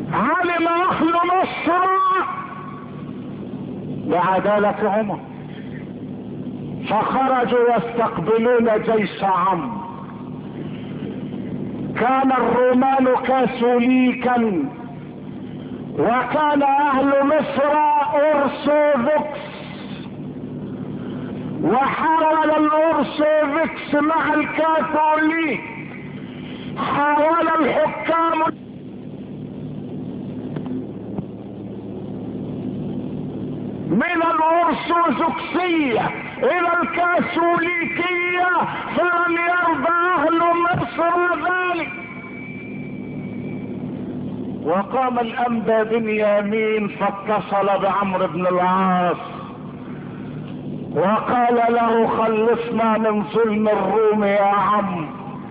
علم اهل مصر بعدالة عمر فخرجوا يستقبلون جيش عمرو. كان الرومان كاثوليكا وكان اهل مصر ارثوذكس، وحاول الارثوذكس مع الكاثوليك، حاول الحكام من الارثوذكسية الى الكاثوليكية فلم يرضى اهل مصر ذلك. وقام الانبا بنيامين فاتصل بعمرو بن العاص وقال له خلصنا من ظلم الروم يا عم.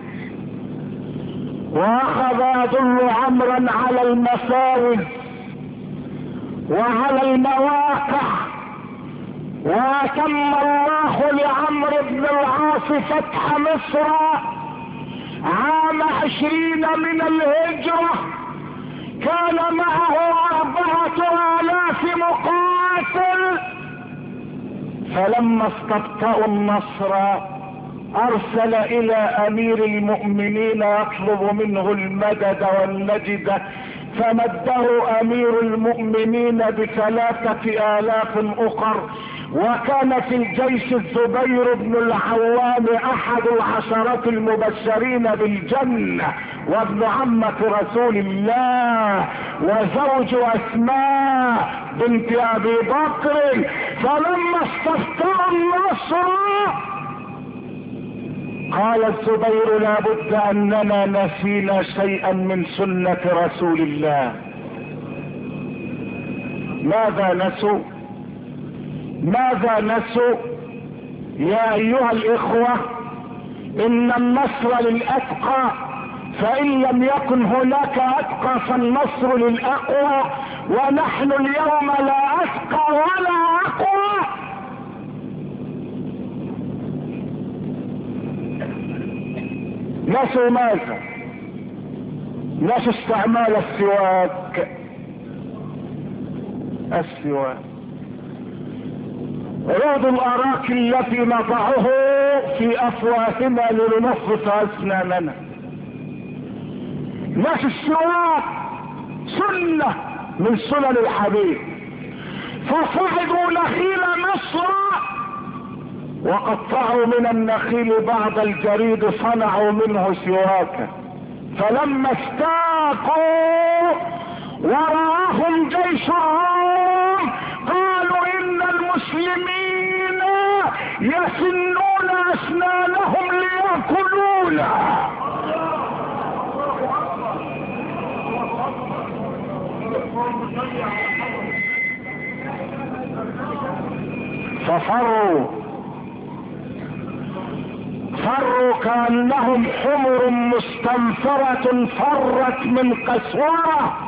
واخذ يدل عمرا على المفاوز وعلى المواقع، واتم الله لعمرو بن العاص فتح مصر عام 20 من الهجرة. كان معه 4000 مقاتل، فلما استبطأوا النصر ارسل الى امير المؤمنين يطلب منه المدد والنجدة، فمده امير المؤمنين ب3000 اخر. وكان في الجيش الزبير بن العوام احد العشرة المبشرين بالجنة وابن عمة رسول الله وزوج اسماء بنت ابي بكر. فلما استفتحوا النصر قال الزبير لابد اننا نسينا شيئا من سنة رسول الله. ماذا نسوا يا ايها الاخوة؟ ان النصر للاتقى، فان لم يكن هناك اتقى فالنصر للاقوى، ونحن اليوم لا اتقى ولا اقوى. نسوا ماذا؟ نسوا استعمال السواك. عود الاراك التي نضعه في افواهنا لننفس اسناننا. نسوا السواك، سنة من سنن الحبيب. فصعدوا نخيل مصر وقطعوا من النخيل بعض الجريد صنعوا منه سواكا. فلما استاقوا ورآهم جيش الروم قالوا ان المسلمين يسنون اسنانهم ليأكلونها. ففروا كأنهم حمر مستنفرة فرت من قسورة.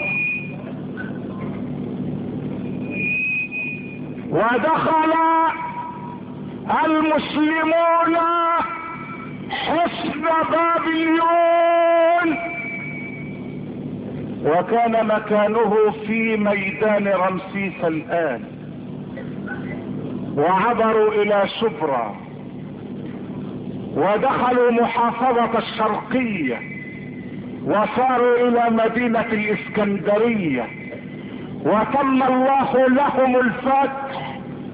ودخل المسلمون حصن بابليون، وكان مكانه في ميدان رمسيس الآن. وعبروا إلى شبرا ودخلوا محافظة الشرقية وصاروا إلى مدينة الإسكندرية، وتم الله لهم الفتح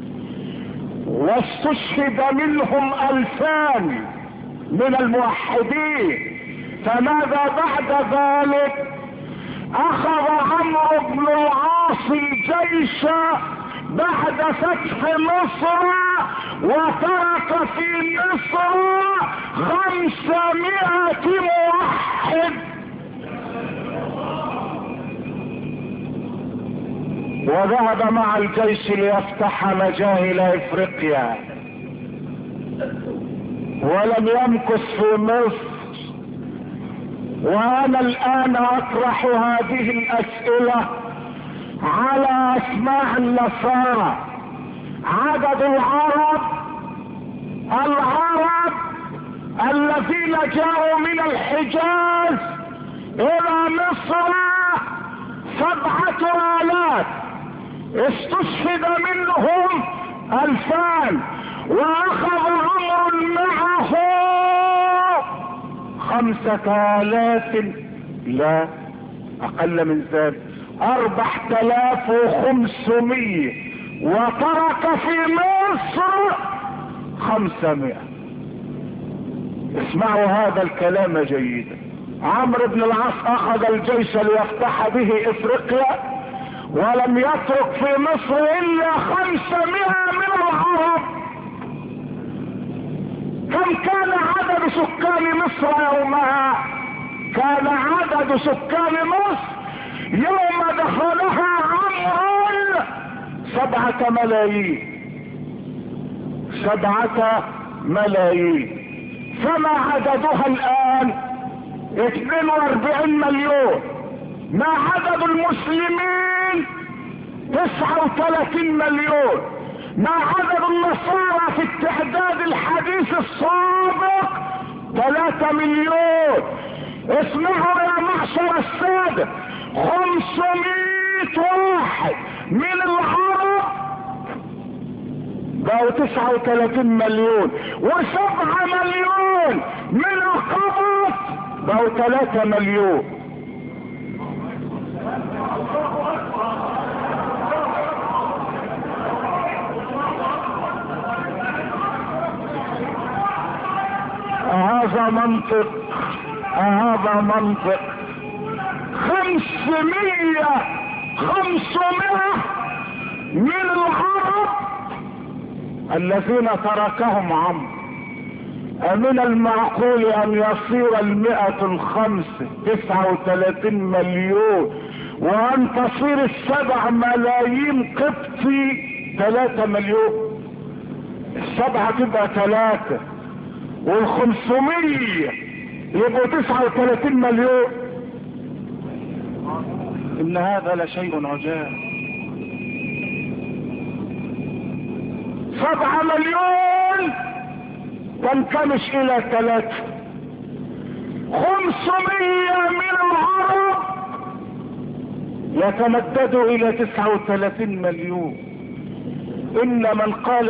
واستشهد منهم 2000 من الموحدين. فماذا بعد ذلك؟ اخذ عمرو بن العاص الجيش بعد فتح مصر وترك في مصر 500 موحد، وذهب مع الجيش ليفتح مجاهل افريقيا، ولم يمكث في مصر. وانا الان اطرح هذه الاسئلة على اسماع النصارى. عدد العرب الذين جاءوا من الحجاز الى مصر 7,000 استشهد منهم 2,000 واخذ عمرو معه 5,000 لا اقل من ذلك 4,500 وترك في مصر 500. اسمعوا هذا الكلام جيدا. عمرو بن العاص اخذ الجيش ليفتح به افريقيا ولم يترك في مصر الا 500 من العرب. كم كان عدد سكان مصر يومها؟ كان عدد سكان مصر يوم دخلها عمرو 7 ملايين. 7 ملايين. فما عددها الان؟ 42 مليون. ما عدد المسلمين؟ 39 مليون. ما عدد النصارى في التعداد الحديث السابق؟ 3 مليون. اسمعوا يا معشر السادة، 500 واحد من العرب بقوا 39 مليون، و7 مليون من القبط بقوا 3 مليون. هذا منطق، هذا منطق. 500 من العرب الذين تركهم عمرو. أمن المعقول أن يصير 39 مليون وأن تصير 7 ملايين قبطي 3 مليون؟ 7 تبقى 3 وال500 يبقوا 39 مليون. إن هذا لشيء عجاب. 7 مليون تنكمش إلى 3. 500 من العرب يتمددوا إلى 39 مليون. إن من قال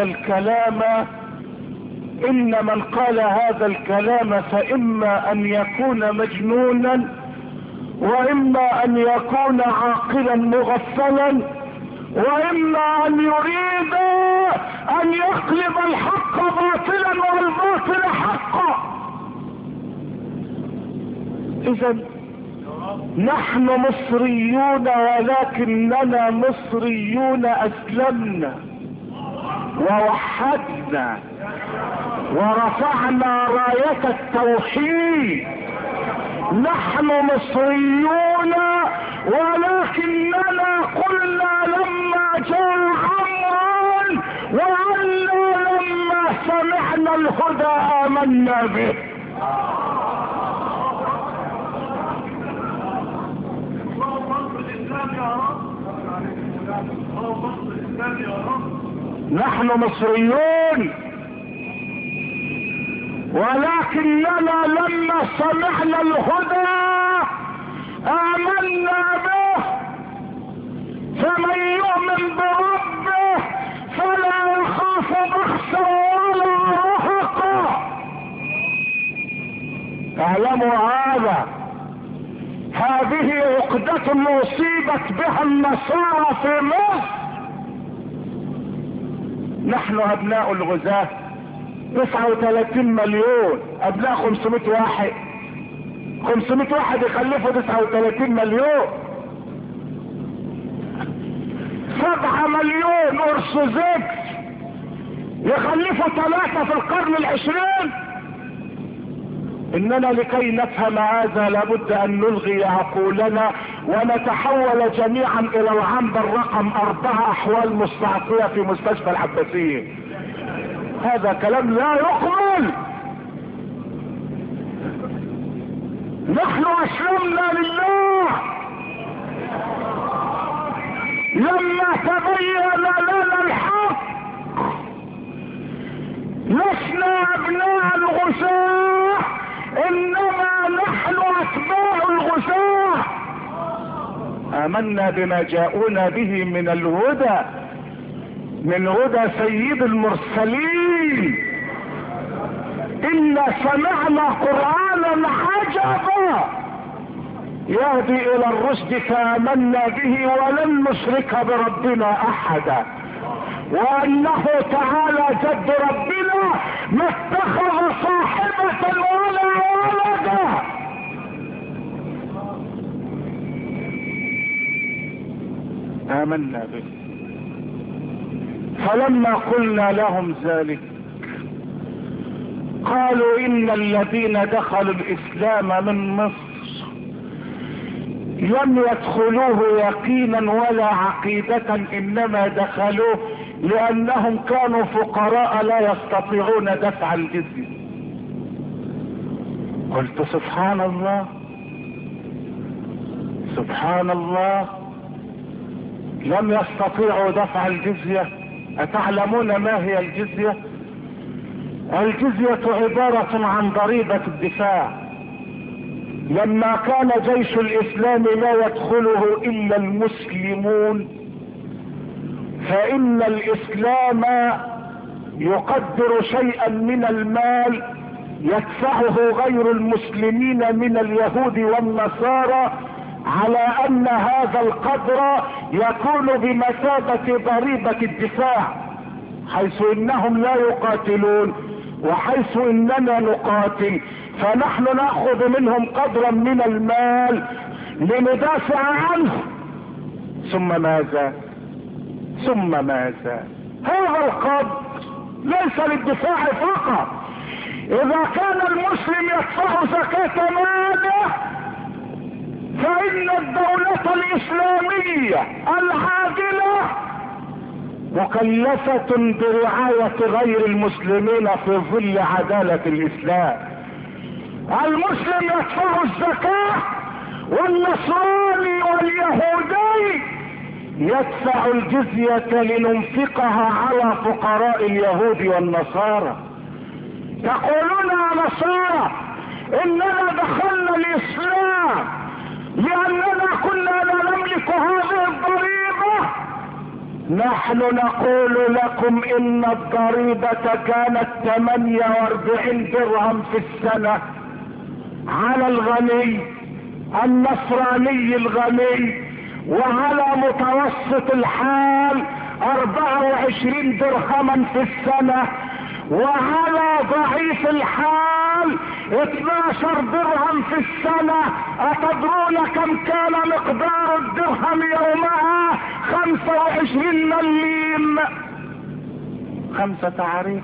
هذا الكلام فإما أن يكون مجنونا وإما أن يكون عاقلا مغفلا وإما أن يريد أن يقلب الحق باطلا والباطل حقا. إذا نحن مصريون ولكننا مصريون أسلمنا ووحدنا ورفعنا راية التوحيد. نحن مصريون ولكننا قلنا لما جاء عمرو وعنا لما سمعنا الهدى آمنا به. نحن مصريون ولكننا لما سمعنا الهدى آمنا به. فمن يؤمن بربه فلا يخاف بخسا ولا رهقا. اعلموا هذا. هذه عقدة أصيبت بها النصارى في مصر. نحن أبناء الغزاة 39 مليون، أبناء 500 واحد. 500 واحد يخلفوا 39 مليون. 7 مليون أرثوذكس يخلفوا 3 في القرن 20. إننا لكي نفهم هذا لابد أن نلغي عقولنا ونتحول جميعا إلى العنبر رقم 4 أحوال مستعصية في مستشفى العباسية. هذا كلام لا يقبل. نحن أسلمنا لله لما تبين لنا الحق. لسنا أبناء الغزاة إنما نحن أتباع الغزاة. آمنا بما جاءونا به من الهدى، من هدى سيد المرسلين. إنا سمعنا قرآنا عجبا يهدي إلى الرشد فآمنا به ولن نشرك بربنا أحدا، وأنه تعالى جد ربنا ما اتخذ صاحبة ولا ولدا. آمنا به. فلما قلنا لهم ذلك قالوا إن الذين دخلوا الإسلام من مصر لم يدخلوه يقينا ولا عقيدة، إنما دخلوه لأنهم كانوا فقراء لا يستطيعون دفع الجزية. قلت سبحان الله سبحان الله، لم يستطيعوا دفع الجزية. أتعلمون ما هي الجزية؟ الجزية عبارة عن ضريبة الدفاع. لما كان جيش الإسلام لا يدخله إلا المسلمون، فإن الإسلام يقدر شيئا من المال يدفعه غير المسلمين من اليهود والنصارى، على أن هذا القدر يكون بمثابة ضريبة الدفاع، حيث إنهم لا يقاتلون وحيث إننا نقاتل، فنحن نأخذ منهم قدرا من المال لندافع عنه. ثم ماذا؟ ثم ماذا؟ هذا القدر ليس للدفاع فقط. إذا كان المسلم يدفع زكاة ماله، فإن الدولة الإسلامية العادلة مكلفة برعاية غير المسلمين في ظل عدالة الإسلام. المسلم يدفع الزكاة، والنصراني واليهودي يدفع الجزية لننفقها على فقراء اليهود والنصارى. يقولون يا نصارى إننا دخلنا الإسلام لأننا كنا لا نملك هذه الضريبة. نحن نقول لكم إن الضريبة كانت 48 درهم في السنة على الغني النصراني الغني، وعلى متوسط الحال 24 درهما في السنة، وعلى ضعيف الحال 12 درهم في السنة. أتدرون كم كان مقدار الدرهم يومها؟ 25 مليم، 5 تعريف.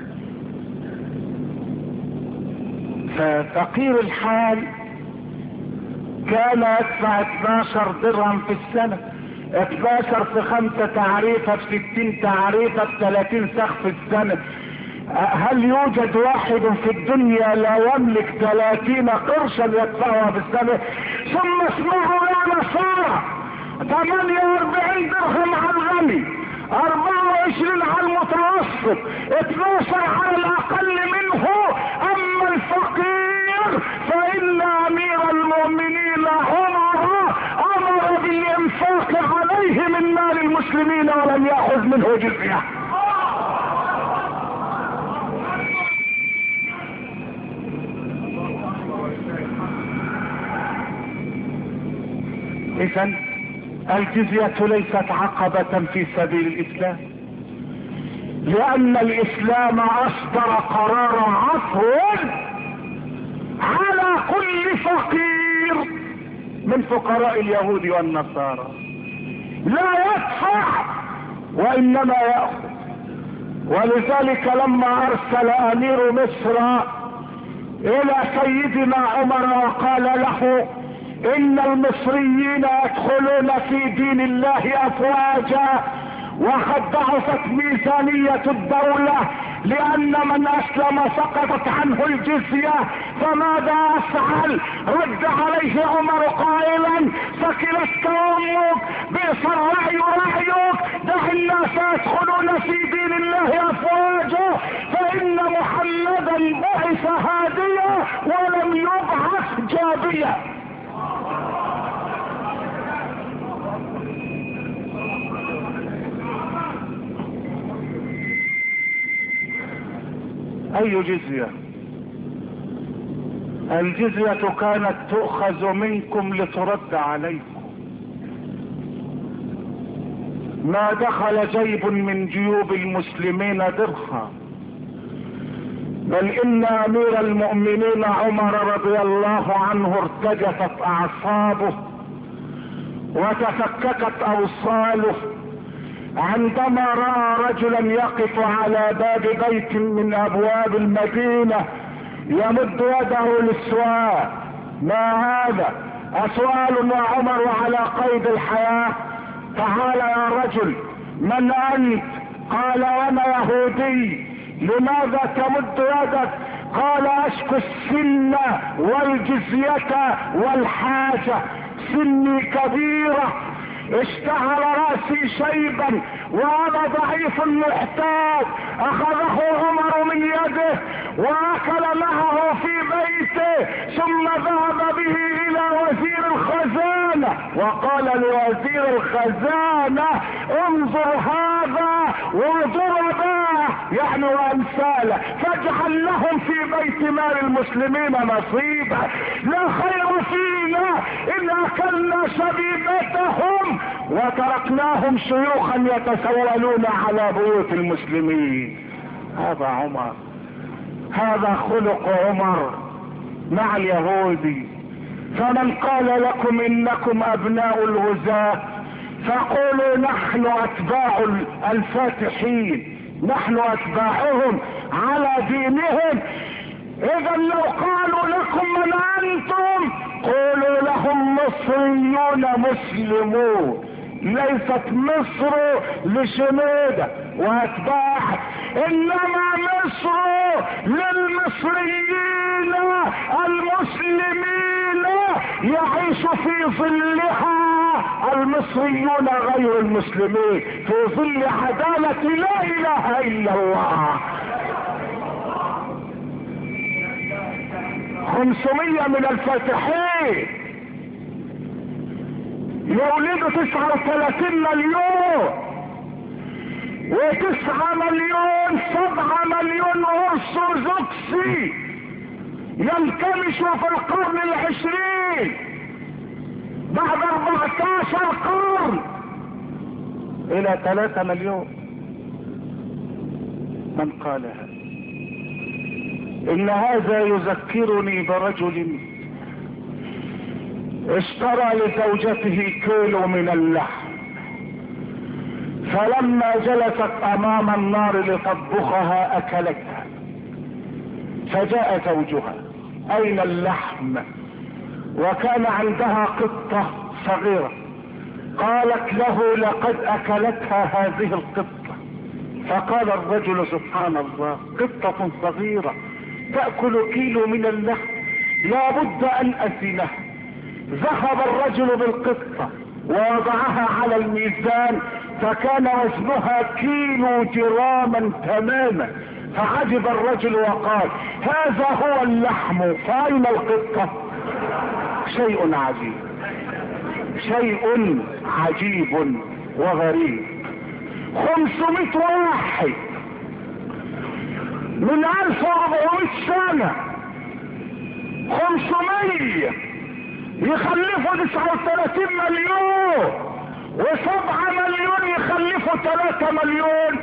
ففقير الحال كان يدفع 12 درهم في السنة، 12 في 5 تعريفة في 60 تعريفة في 30 سخ في السنة. هل يوجد واحد في الدنيا لا يملك 30 قرشا يدفعها في السنة؟ ثم اسمعوا يا نصارى، 48 درهم على الغني، 24 على المتوسط، 12 على الاقل منه. اما الفقير فان امير المؤمنين عمر امر بالانفاق عليه من مال المسلمين ولم ياخذ منه جزية. اذن الجزية ليست عقبة في سبيل الإسلام، لأن الإسلام أصدر قرار عفو على كل فقير من فقراء اليهود والنصارى، لا يدفع وإنما يأخذ. ولذلك لما أرسل أمير مصر إلى سيدنا عمر وقال له إن المصريين يدخلون في دين الله أفواجا وقد ضعفت ميزانية الدولة لأن من أسلم سقطت عنه الجزية، فماذا أفعل؟ رد عليه عمر قائلا ثكلتك أمك، بئس الرأي رأيك، دع الناس يدخلون في دين الله أفواجا، فإن محمدا بعث هاديا ولم يبعث جابيا. اي جزية؟ الجزية كانت تؤخذ منكم لترد عليكم. ما دخل جيب من جيوب المسلمين درها، بل ان امير المؤمنين عمر رضي الله عنه ارتجفت اعصابه وتفككت اوصاله عندما راى رجلا يقف على باب بيت من ابواب المدينة يمد يده للسؤال: ما هذا؟ اسؤال يا عمر على قيد الحياة؟ تعال يا رجل، من انت؟ قال: انا يهودي. لماذا تمد يدك؟ قال: اشكو السن والجزية والحاجة، سني كبيرة، اشتعل راسي شيبا وانا ضعيف محتاج. اخذه عمر من يده واكل معه في بيته، ثم ذهب به الى وزير الخزانة وقال لوزير الخزانة: انظر هذا وضرباه، يعني وامثاله، فاجعل لهم في بيت مال المسلمين نصيبا، لا خير فينا ان اكلنا شبيبتهم وتركناهم شيوخا يتسولون على بيوت المسلمين. هذا عمر، هذا خلق عمر مع اليهودي. فمن قال لكم انكم ابناء الغزاة فقولوا نحن اتباع الفاتحين، نحن اتباعهم على دينهم. اذا لو قالوا لكم من انتم قولوا لهم مصريون مسلمون، ليست مصر لشنودة واتباع، انما مصر للمصريين المسلمين يعيش في ظلها المصريون غير المسلمين، في ظل عدالة لا اله الا الله. 500 من الفاتحين يولدوا 39 مليون، و9 مليون 7 مليون ارثوذكسي ينكمشوا في القرن 20 بعد 14 قرن الى 3 مليون. من قالها؟ ان هذا يذكرني برجل اشترى لزوجته كيلو من اللحم، فلما جلست امام النار لتطبخها اكلتها، فجاء زوجها: اين اللحم؟ وكان عندها قطة صغيرة، قالت له: لقد اكلتها هذه القطة. فقال الرجل: سبحان الله، قطة صغيرة تأكل كيلو من اللحم، لا بد ان اسنها. ذهب الرجل بالقطة ووضعها على الميزان، فكان وزنها كيلو جراما تماما. فعجب الرجل وقال: هذا هو اللحم، فأين القطة؟ شيء عجيب، شيء عجيب وغريب. 500 واحد من 1400 سنة، 500 يخلفوا 39 مليون، و7 مليون يخلفوا 3 مليون.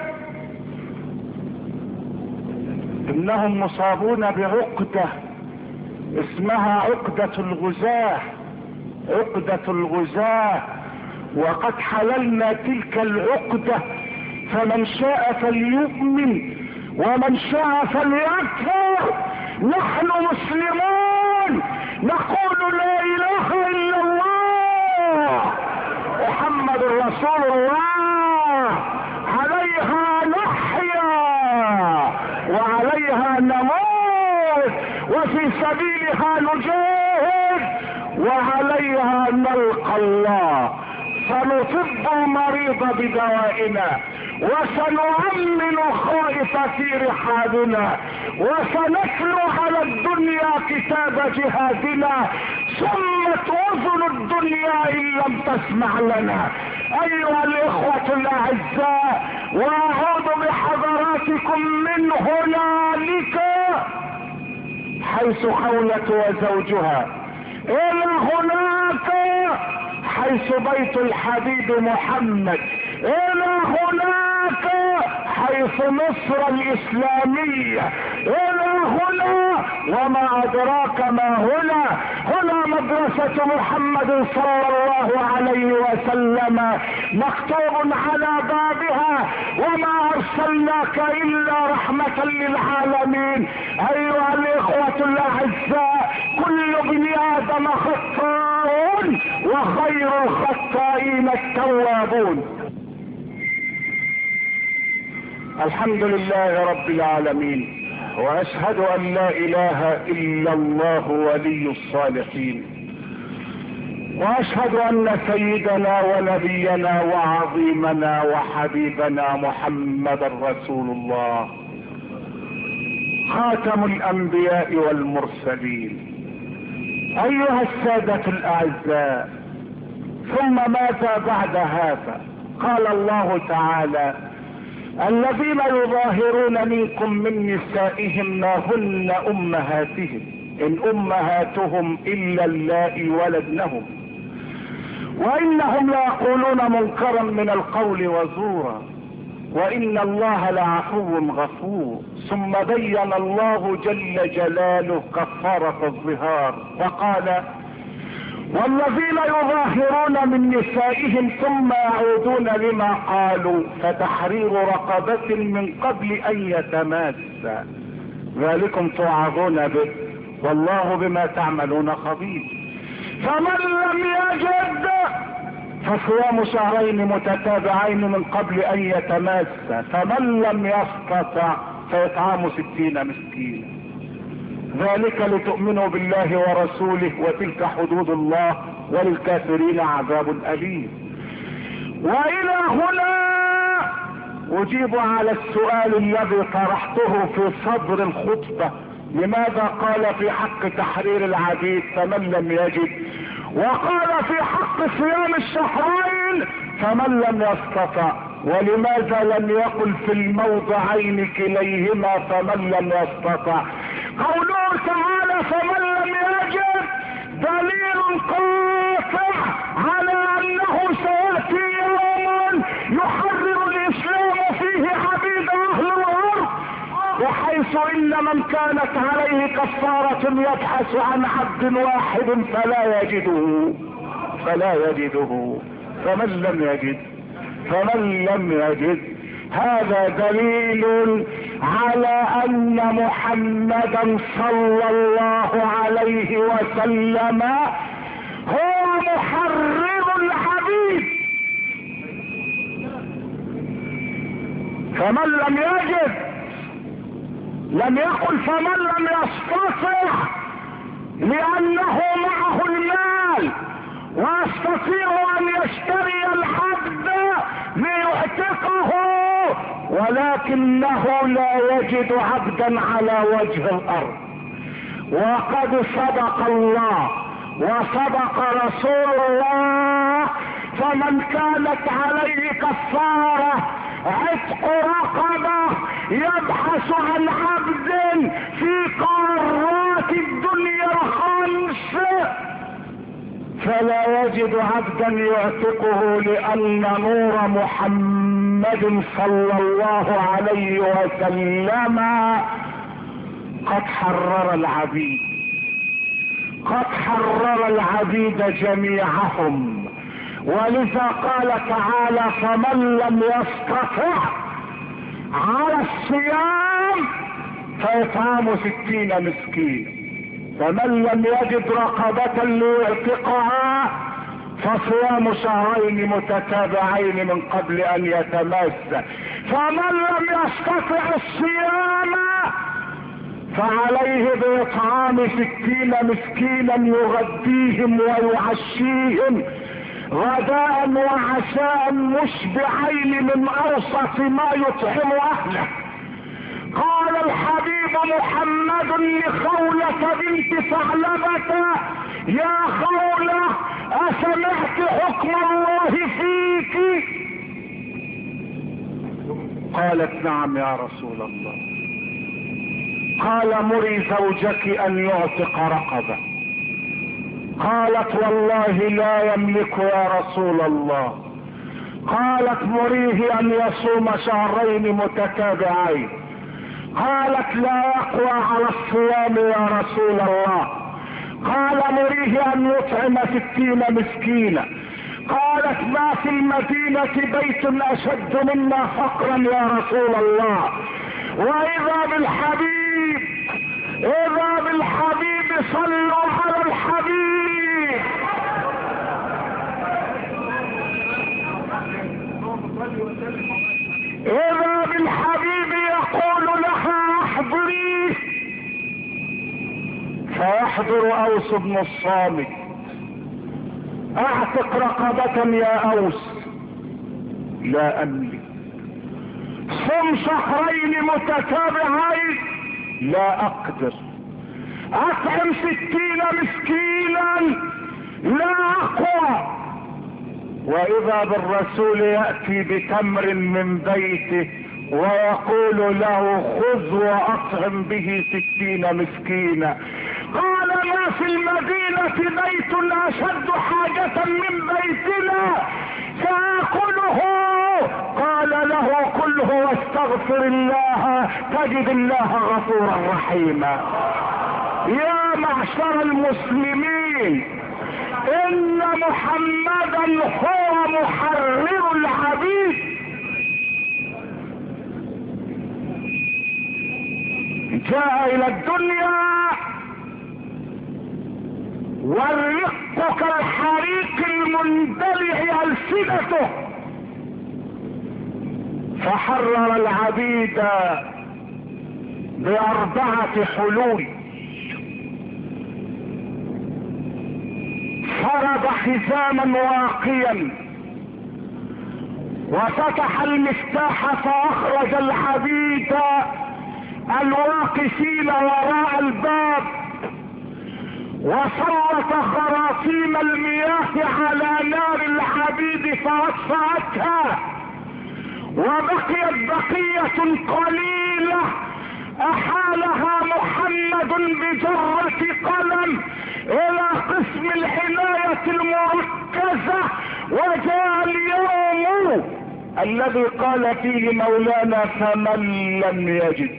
انهم مصابون بعقدة اسمها عقدة الغزاة، عقدة الغزاة، وقد حللنا تلك العقدة، فمن شاء فليؤمن ومن شاء فليكفر. نحن مسلمون نقول لا اله الا الله محمد رسول الله، عليها نحيا وعليها نموت وفي سبيلها نجاهد وعليها نلقى الله. سنطب المريض بدوائنا وسنؤمن خائف في رحالنا وسنتلو على الدنيا كتاب جهادنا، صمت اذن الدنيا ان لم تسمع لنا. ايها الاخوة الاعزاء، واعود بحضراتكم من هنالك حيث خولة وزوجها، الى هناك حيث بيت الحبيب محمد، الى هناك حيث مصر الاسلامية، الى هنا وما ادراك ما هنا، هنا مدرسة محمد صلى الله عليه وسلم مكتوب على بابها وما ارسلناك الا رحمة للعالمين. ايها الاخوة الاعزاء، كل ابن ادم خطاء وخير الخطائين التوابون. الحمد لله رب العالمين، واشهد ان لا اله الا الله ولي الصالحين، واشهد ان سيدنا ونبينا وعظيمنا وحبيبنا محمدا رسول الله، خاتم الانبياء والمرسلين. ايها السادة الاعزاء، ثم ماذا بعد هذا؟ قال الله تعالى: الذين يظاهرون منكم من نسائهم ما هن امهاتهم ان امهاتهم الا اللائي ولدنهم وانهم ليقولون منكرا من القول وزورا وان الله لعفو غفور. ثم بين الله جل جلاله كفارة الظهار فقال: والذين يظاهرون من نسائهم ثم يعودون لما قالوا فتحرير رقبة من قبل ان يتماسا، ذلكم توعظون به والله بما تعملون خبير. فمن لم يجد فصيام شهرين متتابعين من قبل ان يتماسا، فمن لم يستطع فاطعام 60 مسكينا، ذلك لتؤمنوا بالله ورسوله وتلك حدود الله وللكافرين عذاب أليم. والى هنا اجيب على السؤال الذي طرحته في صدر الخطبة: لماذا قال في حق تحرير العبيد فمن لم يجد، وقال في حق صيام الشهرين فمن لم يستطع، ولماذا لم يقل في الموضعين كليهما فمن لم يستطع؟ قوله تعالى فمن لم يجد دليل قاطع على انه سيأتي يوم يحرر الاسلام فيه عبيد اهل الارض، بحيث ان من كانت عليه كفارة يبحث عن عبد واحد فلا يجده فمن لم يجد هذا دليل على ان محمدا صلى الله عليه وسلم هو محرر العبيد. فمن لم يجد لم يقل فمن لم يستطع، لانه معه المال ويستطيع ان يشتري العبد ليعتقه، ولكنه لا يجد عبدا على وجه الارض. وقد صدق الله وصدق رسول الله، فمن كانت عليه كفارة عتق رقبة يبحث عن عبد في قارات الدنيا الخمس فلا يجد عبدا يعتقه، لان نور محمد صلى الله عليه وسلم قد حرر العبيد جميعهم. ولذا قال تعالى فمن لم يستطع على الصيام فاطعام 60 مسكين، فمن لم يجد رقبة ليعتقها فصيام شهرين متتابعين من قبل ان يتماسا، فمن لم يستطع الصيام فعليه باطعام 60 مسكينا يغديهم ويعشيهم غداء وعشاء مشبعين من اوسط ما يطعم اهله. قال الحبيب محمد لخولة بنت ثعلبة: يا خولة اسمعت حكم الله فيك؟ قالت: نعم يا رسول الله. قال مري زوجك ان يعتق رقبة. قالت والله لا يملك يا رسول الله. قالت مريه ان يصوم شهرين متتابعين. قالت لا يقوى على الصيام يا رسول الله. قال مريه ان يطعم 60 مسكينا. قالت ما في المدينة بيت اشد منا فقرا يا رسول الله. واذا بالحبيب، اذا بالحبيب، صلوا على الحبيب. اذا بالحبيب يقول لها احضري، فيحضر اوس بن الصامت. اعتق رقبة يا اوس. لا املك. صم شهرين متتابعين. لا اقدر. اطعم 60 مسكينا. لا اقوى. واذا بالرسول يأتي بتمر من بيته ويقول له خذ واطعم به 60 مسكينا. قال ما في المدينة بيت اشد حاجة من بيتنا فاكله. قال له كله واستغفر الله تجد الله غفورا رحيما. يا معشر المسلمين، ان محمدا هو محرر العبيد. جاء الى الدنيا والرق كالحريق المندلع ألسنته، فحرر العبيد ب4 حلول. فرض حزاما واقيا وفتح المفتاح فاخرج العبيد الواقفين وراء الباب، وسلط خراطيم المياه على نار العبيد فاطفأتها، وبقيت بقية قليلة احالها محمد بجرة قلم الى قسم العناية المركزة. وجاء اليوم الذي قال فيه مولانا فمن لم يجد.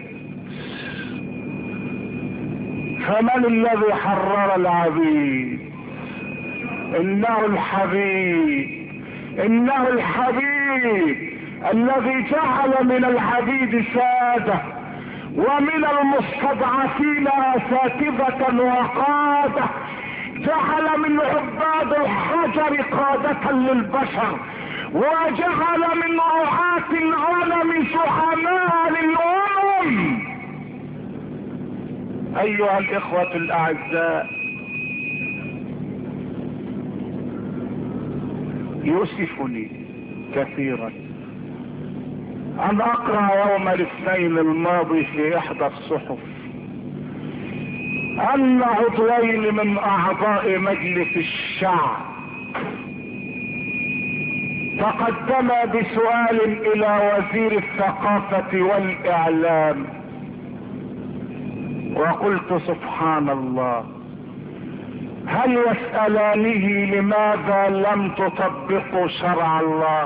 فمن الذي حرر العبيد؟ انه الحبيب، انه الحبيب الذي جعل من العبيد سادة ومن المستضعفين اساتذة وقادة، جعل من عباد الحجر قادة للبشر، وجعل من رعاة الغنم زعماء للأمم. ايها الاخوة الاعزاء، يؤسفني كثيرا ان اقرأ يوم الاثنين الماضي في احدى الصحف ان عضوين من اعضاء مجلس الشعب تقدما بسؤال الى وزير الثقافة والاعلام، وقلت سبحان الله، هل يسألانه لماذا لم تطبقوا شرع الله؟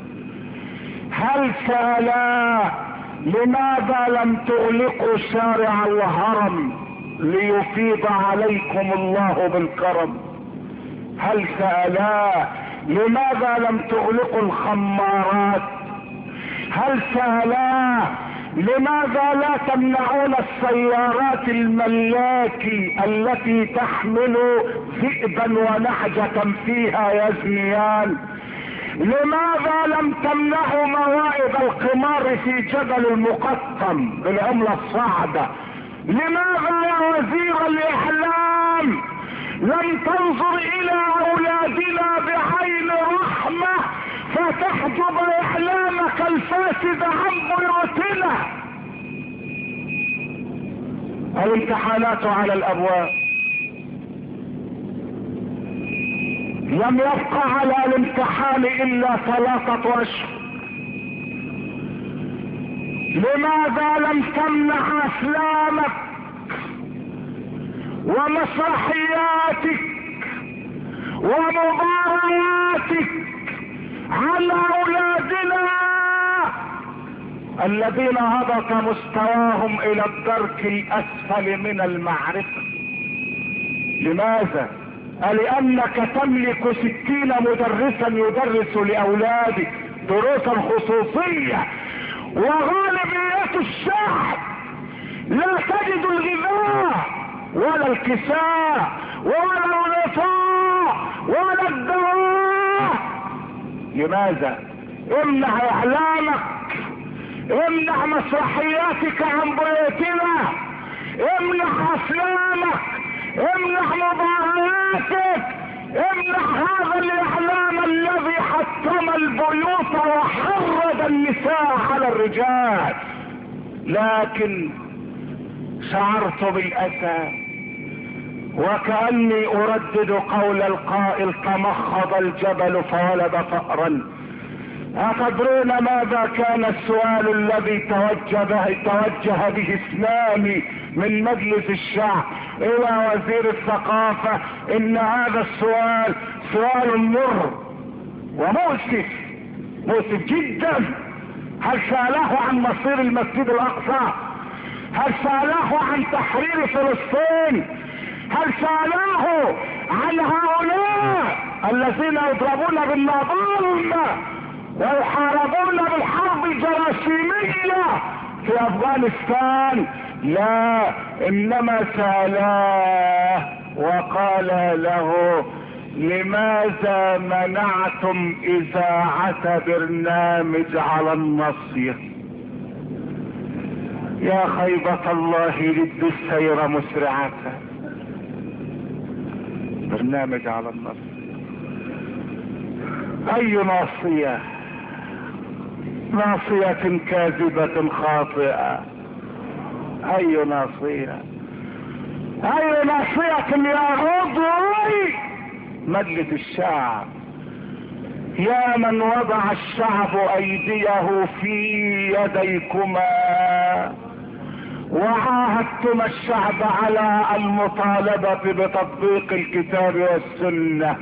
هل سألا لماذا لم تغلقوا شارع الهرم ليفيض عليكم الله بالكرم؟ هل سألا لماذا لم تغلقوا الخمارات؟ هل سألا لماذا لا تمنعون السيارات الملاكي التي تحمل ذئبا ونعجة فيها يزنيان؟ لماذا لم تمنعوا موائد القمار في جبل المقطم بالعملة الصعبة؟ لماذا يا وزير الاعلام لم تنظر الى اولادنا بعين رحمة فتحجب اعلامك الفاسد عن بيوتنا؟ الامتحانات على الابواب، لم يبقى على الامتحان الا 3 اشهر، لماذا لم تمنع افلامك ومسرحياتك ومبارياتك على اولادنا الذين هبط مستواهم الى الدرك الاسفل من المعرفة؟ لماذا؟ لانك تملك 60 مدرسا يدرس لاولادك دروسا خصوصية، وغالبية الشعب لا تجد الغذاء ولا الكساء ولا الغطاء ولا الدواء. لماذا؟ امنع اعلامك، امنع مسرحياتك عن بيوتنا، امنع افلامك، امنع مبارياتك، امنع هذا الاعلام الذي حطم البيوت وحرض النساء على الرجال. لكن شعرت بالاسى وكأني اردد قول القائل: تمخض الجبل فولد فأرا. أتدرون ماذا كان السؤال الذي توجه به اثنان من مجلس الشعب الى وزير الثقافة؟ ان هذا السؤال سؤال مر ومؤسف، مؤسف جدا. هل سأله عن مصير المسجد الاقصى؟ هل سأله عن تحرير فلسطين؟ هل سأله عن هؤلاء الذين يضربون بالنظام ويحاربون بالحرب الجراثيمية في افغانستان؟ لا، انما سألاه وقال له: لماذا منعتم اذاعة برنامج على النصية؟ يا خيبة الله لد السير مسرعة. برنامج على النصية، اي ناصية؟ ناصية كاذبة خاطئة. اي ناصية؟ اي ناصية يا عضوي مجلس الشعب؟ يا من وضع الشعب ايديه في يديكما وعاهدتما الشعب على المطالبة بتطبيق الكتاب والسنة،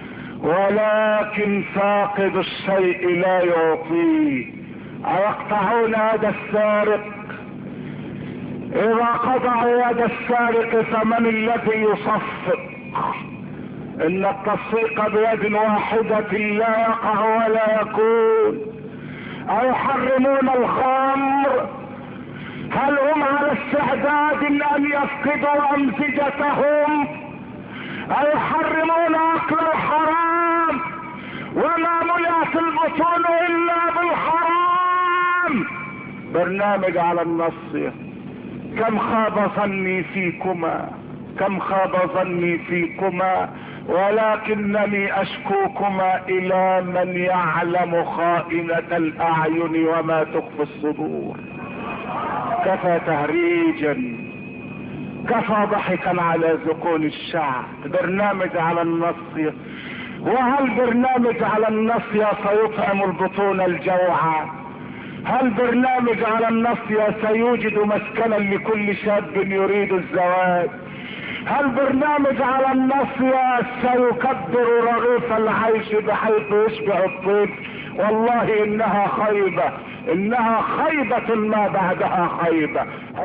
ولكن فاقد الشيء لا يعطيه. أيقطعون يد السارق؟ إذا قطعوا يد السارق فمن الذي يصفق؟ إن التصفيق بيد واحدة لا يقع ولا يكون. أيحرمون الخمر؟ هل هم على استعداد أن يفقدوا أمزجتهم؟ أيحرمون أكل الحرام وما ملأت البطون إلا بالحرام؟ برنامج على النص. كم خاب ظني فيكما، كم خاب ظني فيكما، ولكنني أشكوكما إلى من يعلم خائنة الأعين وما تخفي الصدور. كفى تهريجا، كفى ضحكا على ذقون الشعب. برنامج على النص. وهل برنامج على النص سيطعم البطون الجوعى؟ هل برنامج على النص سيوجد مسكنا لكل شاب يريد الزواج؟ هل برنامج على النص سيكبر رغيف العيش بحيث يشبع الطفل؟ والله انها خيبة، انها خيبة ما بعدها خيبة.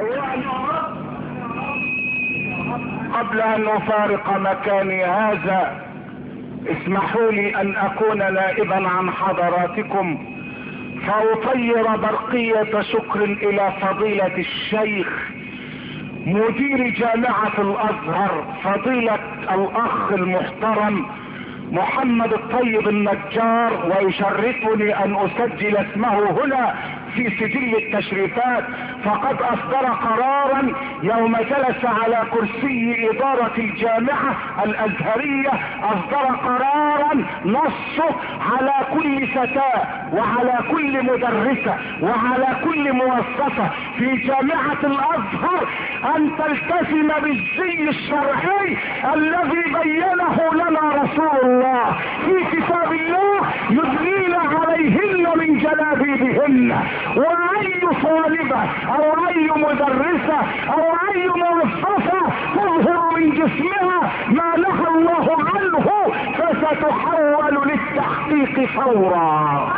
قبل ان افارق مكاني هذا اسمحوا لي ان اكون نائبا عن حضراتكم فاطير برقية شكر الى فضيلة الشيخ مدير جامعة الازهر فضيلة الاخ المحترم محمد الطيب النجار، ويشرفني ان اسجل اسمه هنا في سجل التشريفات، فقد اصدر قرارا يوم جلس على كرسي ادارة الجامعة الازهرية، اصدر قرارا نصه على كل فتاة وعلى كل مدرسة وعلى كل موظفة في جامعة الازهر ان تلتزم بالزي الشرعي الذي بينه لنا رسول الله في كتاب الله، يدنين عليهن من جلابيبهن، واي طالبة او اي مدرسة او اي موظفة تظهر من جسمها ما نهى الله عنه فستحول للتحقيق فورا.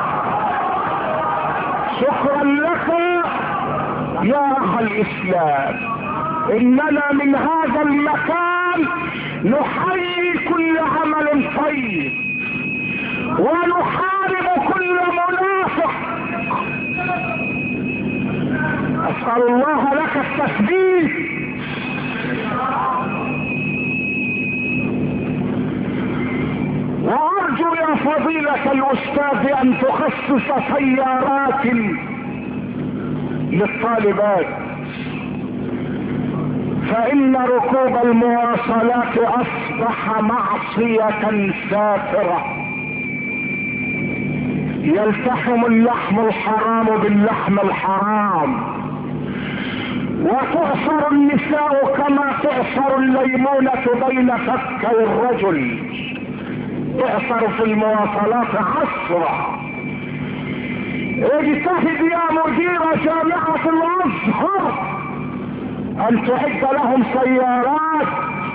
شكرا لك يا اخ الاسلام. اننا من هذا المكان نحيي كل عمل طيب ونحارب كل منافق. اسأل الله لك التثبيت. وارجو يا فضيلة الاستاذ ان تخصص سيارات للطالبات، فان ركوب المواصلات اصبح معصية سافرة. يلتحم اللحم الحرام باللحم الحرام، وتعصر النساء كما تعصر الليمونة بين فكي الرجل. تعصر في المواصلات عصرة. اجتهد يا مدير جامعة الازهر ان تعد لهم سيارات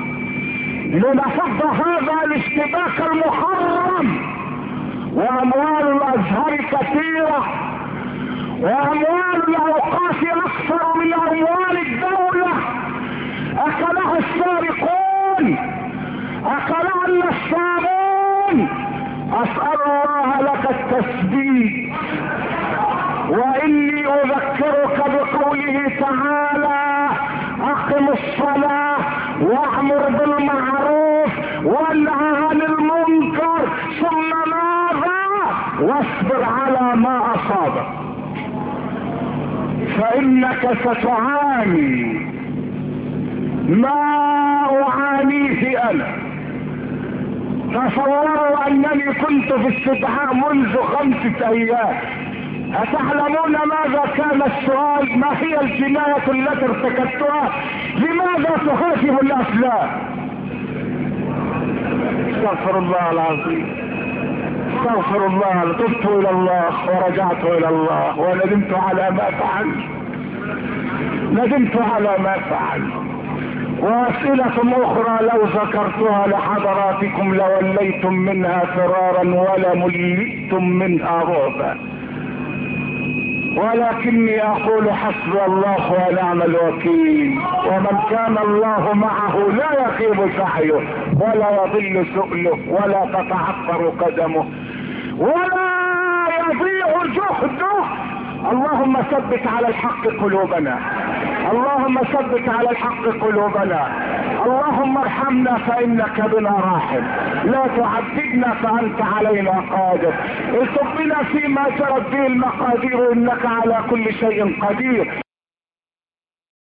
لنفض هذا الاشتباك المحرم. واموال الازهر كثيرة، واموال الاوقاف اكثر من اموال الدولة. اكلها السارقون، اكلها النصابون. اسأل الله لك التثبيت. واني اذكرك بقوله تعالى: اقم الصلاة وامر بالمعروف وانهى عن المنكر، ثم ماذا؟ واصبر على ما اصابك، فانك ستعاني ما اعانيه انا. تصوروا انني كنت في استدعاء منذ 5 ايام. اتعلمون ماذا كان السؤال؟ ما هي الجناية التي ارتكبتها؟ لماذا تخافه الافلام؟ استغفر الله العظيم، استغفر الله. تبت الى الله ورجعت الى الله وندمت على ما فعلت، ندمت على ما فعلت. واسئلة اخرى لو ذكرتها لحضراتكم لوليتم منها فرارا ولملئتم منها رعبا، ولكني اقول حسبي الله ونعم الوكيل. ومن كان الله معه لا يخيب سعيه ولا يضل سؤله ولا تتعثر قدمه ولا يضيع جهده. اللهم ثبت على الحق قلوبنا، اللهم ثبت على الحق قلوبنا. اللهم ارحمنا فانك بنا راحم، لا تعذبنا فانت علينا قادر. التف بنا فيما جرت به المقادير انك على كل شيء قدير.